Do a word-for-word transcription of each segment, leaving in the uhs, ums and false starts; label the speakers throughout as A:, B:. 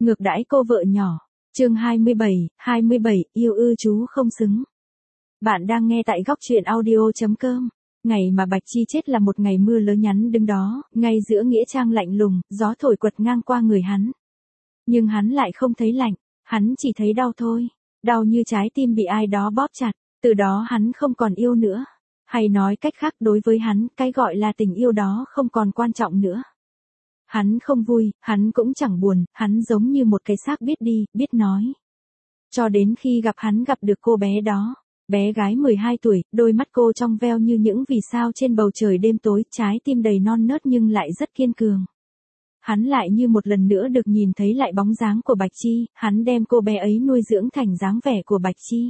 A: Ngược đãi cô vợ nhỏ. Chương hai mươi bảy, hai mươi bảy, yêu ư chú không xứng. Bạn đang nghe tại góc truyện audio chấm com. Ngày mà Bạch Chi chết là một ngày mưa lớn nhắn đứng đó, ngay giữa nghĩa trang lạnh lùng, gió thổi quật ngang qua người hắn. Nhưng hắn lại không thấy lạnh, hắn chỉ thấy đau thôi, đau như trái tim bị ai đó bóp chặt, từ đó hắn không còn yêu nữa. Hay nói cách khác, đối với hắn, cái gọi là tình yêu đó không còn quan trọng nữa. Hắn không vui, hắn cũng chẳng buồn, hắn giống như một cái xác biết đi, biết nói. Cho đến khi gặp hắn gặp được cô bé đó, bé gái mười hai tuổi, đôi mắt cô trong veo như những vì sao trên bầu trời đêm tối, trái tim đầy non nớt nhưng lại rất kiên cường. Hắn lại như một lần nữa được nhìn thấy lại bóng dáng của Bạch Chi, hắn đem cô bé ấy nuôi dưỡng thành dáng vẻ của Bạch Chi.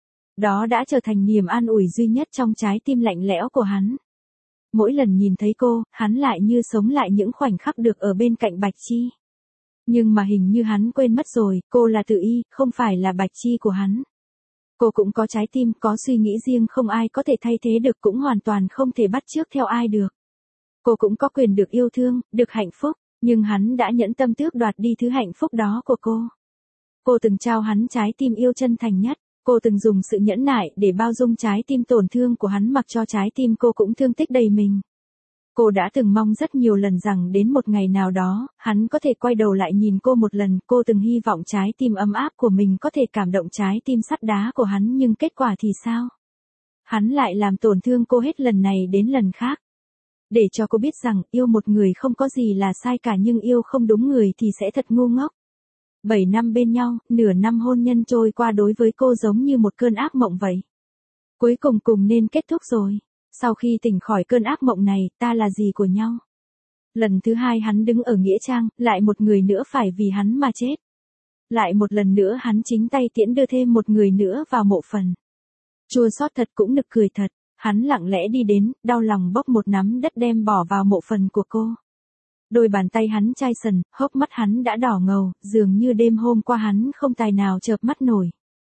A: Đó đã trở thành niềm an ủi duy nhất trong trái tim lạnh lẽo của hắn. Mỗi lần nhìn thấy cô, hắn lại như sống lại những khoảnh khắc được ở bên cạnh Bạch Chi. Nhưng mà hình như hắn quên mất rồi, cô là Tự Y, không phải là Bạch Chi của hắn. Cô cũng có trái tim, có suy nghĩ riêng, không ai có thể thay thế được, cũng hoàn toàn không thể bắt chước theo ai được. Cô cũng có quyền được yêu thương, được hạnh phúc, nhưng hắn đã nhẫn tâm tước đoạt đi thứ hạnh phúc đó của cô. Cô từng trao hắn trái tim yêu chân thành nhất. Cô từng dùng sự nhẫn nại để bao dung trái tim tổn thương của hắn, mặc cho trái tim cô cũng thương tích đầy mình. Cô đã từng mong rất nhiều lần rằng đến một ngày nào đó, hắn có thể quay đầu lại nhìn cô một lần. Cô từng hy vọng trái tim ấm áp của mình có thể cảm động trái tim sắt đá của hắn, nhưng kết quả thì sao? Hắn lại làm tổn thương cô hết lần này đến lần khác. Để cho cô biết rằng yêu một người không có gì là sai cả, nhưng yêu không đúng người thì sẽ thật ngu ngốc. Bảy năm bên nhau, nửa năm hôn nhân trôi qua đối với cô giống như một cơn ác mộng vậy. Cuối cùng cùng nên kết thúc rồi. Sau khi tỉnh khỏi cơn ác mộng này, ta là gì của nhau? Lần thứ hai hắn đứng ở nghĩa trang, lại một người nữa phải vì hắn mà chết. Lại một lần nữa hắn chính tay tiễn đưa thêm một người nữa vào mộ phần. Chua xót thật cũng nực cười thật, hắn lặng lẽ đi đến, đau lòng bốc một nắm đất đem bỏ vào mộ phần của cô. Đôi bàn tay hắn chai sần, hốc mắt hắn đã đỏ ngầu, dường như đêm hôm qua hắn không tài nào chợp mắt nổi.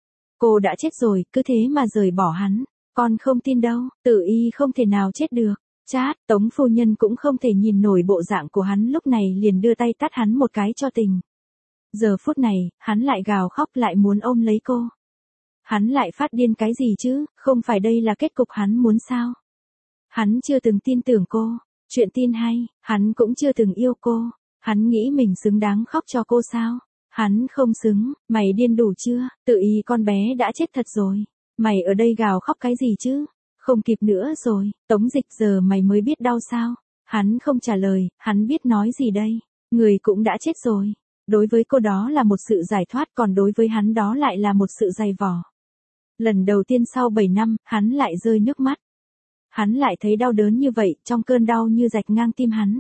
A: Cô đã chết rồi, cứ thế mà rời bỏ hắn. Con không tin đâu, Tự Y không thể nào chết được. Chát, Tống phu nhân cũng không thể nhìn nổi bộ dạng của hắn lúc này, liền đưa tay tát hắn một cái cho tình. Giờ phút này, hắn lại gào khóc, lại muốn ôm lấy cô. Hắn lại phát điên cái gì chứ, không phải đây là kết cục hắn muốn sao? Hắn chưa từng tin tưởng cô. Chuyện tin hay, hắn cũng chưa từng yêu cô. Hắn nghĩ mình xứng đáng khóc cho cô sao? Hắn không xứng, mày điên đủ chưa? Tự Y con bé đã chết thật rồi. Mày ở đây gào khóc cái gì chứ? Không kịp nữa rồi, Tống Dịch, giờ mày mới biết đau sao? Hắn không trả lời, hắn biết nói gì đây? Người cũng đã chết rồi. Đối với cô đó là một sự giải thoát, còn đối với hắn đó lại là một sự dày vò. Lần đầu tiên sau bảy năm, hắn lại rơi nước mắt. Hắn lại thấy đau đớn như vậy, trong cơn đau như rạch ngang tim hắn.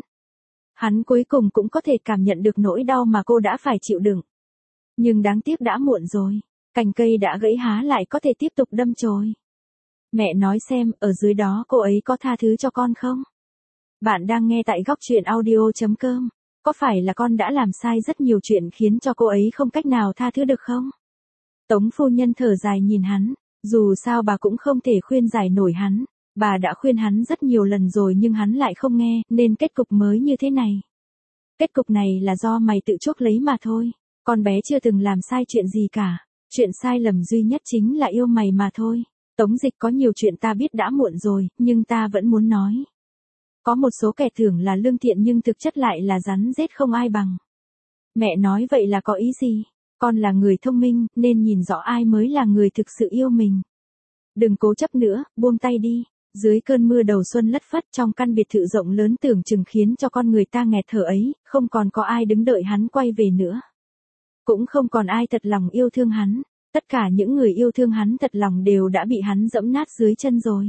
A: Hắn cuối cùng cũng có thể cảm nhận được nỗi đau mà cô đã phải chịu đựng. Nhưng đáng tiếc đã muộn rồi. Cành cây đã gãy há lại có thể tiếp tục đâm chồi. Mẹ nói xem, ở dưới đó cô ấy có tha thứ cho con không? Bạn đang nghe tại góc truyện audio chấm com. Có phải là con đã làm sai rất nhiều chuyện khiến cho cô ấy không cách nào tha thứ được không? Tống phu nhân thở dài nhìn hắn. Dù sao bà cũng không thể khuyên giải nổi hắn. Bà đã khuyên hắn rất nhiều lần rồi nhưng hắn lại không nghe, nên kết cục mới như thế này. Kết cục này là do mày tự chuốc lấy mà thôi. Con bé chưa từng làm sai chuyện gì cả. Chuyện sai lầm duy nhất chính là yêu mày mà thôi. Tống Dịch, có nhiều chuyện ta biết đã muộn rồi, nhưng ta vẫn muốn nói. Có một số kẻ tưởng là lương thiện nhưng thực chất lại là rắn rết không ai bằng. Mẹ nói vậy là có ý gì? Con là người thông minh, nên nhìn rõ ai mới là người thực sự yêu mình. Đừng cố chấp nữa, buông tay đi. Dưới cơn mưa đầu xuân lất phất trong căn biệt thự rộng lớn tưởng chừng khiến cho con người ta nghẹt thở ấy, không còn có ai đứng đợi hắn quay về nữa. Cũng không còn ai thật lòng yêu thương hắn. Tất cả những người yêu thương hắn thật lòng đều đã bị hắn dẫm nát dưới chân rồi.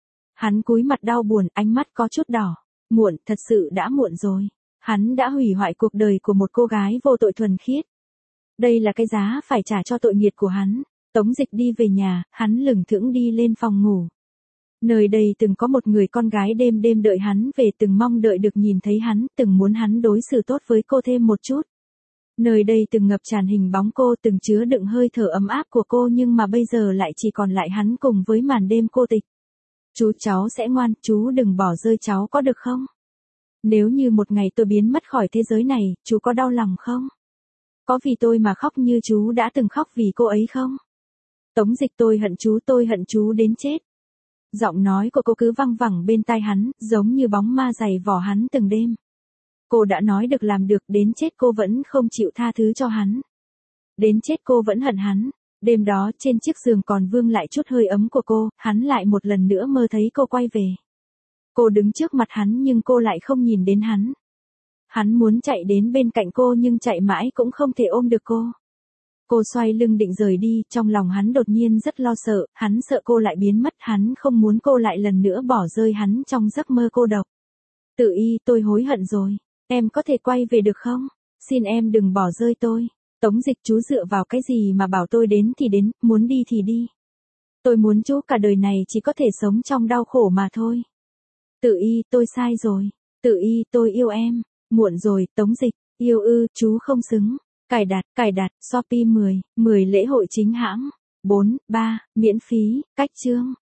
A: Hắn cúi mặt đau buồn, ánh mắt có chút đỏ. Muộn, thật sự đã muộn rồi. Hắn đã hủy hoại cuộc đời của một cô gái vô tội thuần khiết. Đây là cái giá phải trả cho tội nghiệt của hắn. Tống Dịch đi về nhà, hắn lững thững đi lên phòng ngủ. Nơi đây từng có một người con gái đêm đêm đợi hắn về, từng mong đợi được nhìn thấy hắn, từng muốn hắn đối xử tốt với cô thêm một chút. Nơi đây từng ngập tràn hình bóng cô, từng chứa đựng hơi thở ấm áp của cô, nhưng mà bây giờ lại chỉ còn lại hắn cùng với màn đêm cô tịch. Chú, cháu sẽ ngoan, chú đừng bỏ rơi cháu có được không? Nếu như một ngày tôi biến mất khỏi thế giới này, chú có đau lòng không? Có vì tôi mà khóc như chú đã từng khóc vì cô ấy không? Tống Dịch, tôi hận chú, tôi hận chú đến chết. Giọng nói của cô cứ văng vẳng bên tai hắn, giống như bóng ma giày vò hắn từng đêm. Cô đã nói được làm được, đến chết cô vẫn không chịu tha thứ cho hắn. Đến chết cô vẫn hận hắn. Đêm đó trên chiếc giường còn vương lại chút hơi ấm của cô, hắn lại một lần nữa mơ thấy cô quay về. Cô đứng trước mặt hắn nhưng cô lại không nhìn đến hắn. Hắn muốn chạy đến bên cạnh cô nhưng chạy mãi cũng không thể ôm được cô. Cô xoay lưng định rời đi, trong lòng hắn đột nhiên rất lo sợ, hắn sợ cô lại biến mất, hắn không muốn cô lại lần nữa bỏ rơi hắn trong giấc mơ cô độc. Tự Y, tôi hối hận rồi, em có thể quay về được không? Xin em đừng bỏ rơi tôi. Tống Dịch, chú dựa vào cái gì mà bảo tôi đến thì đến, muốn đi thì đi. Tôi muốn chú cả đời này chỉ có thể sống trong đau khổ mà thôi. Tự Y, tôi sai rồi. Tự Y, tôi yêu em. Muộn rồi, Tống Dịch, yêu ư, chú không xứng. Cài đặt, cài đặt, Shopee mười, mười lễ hội chính hãng. bốn, ba, miễn phí, cách chương.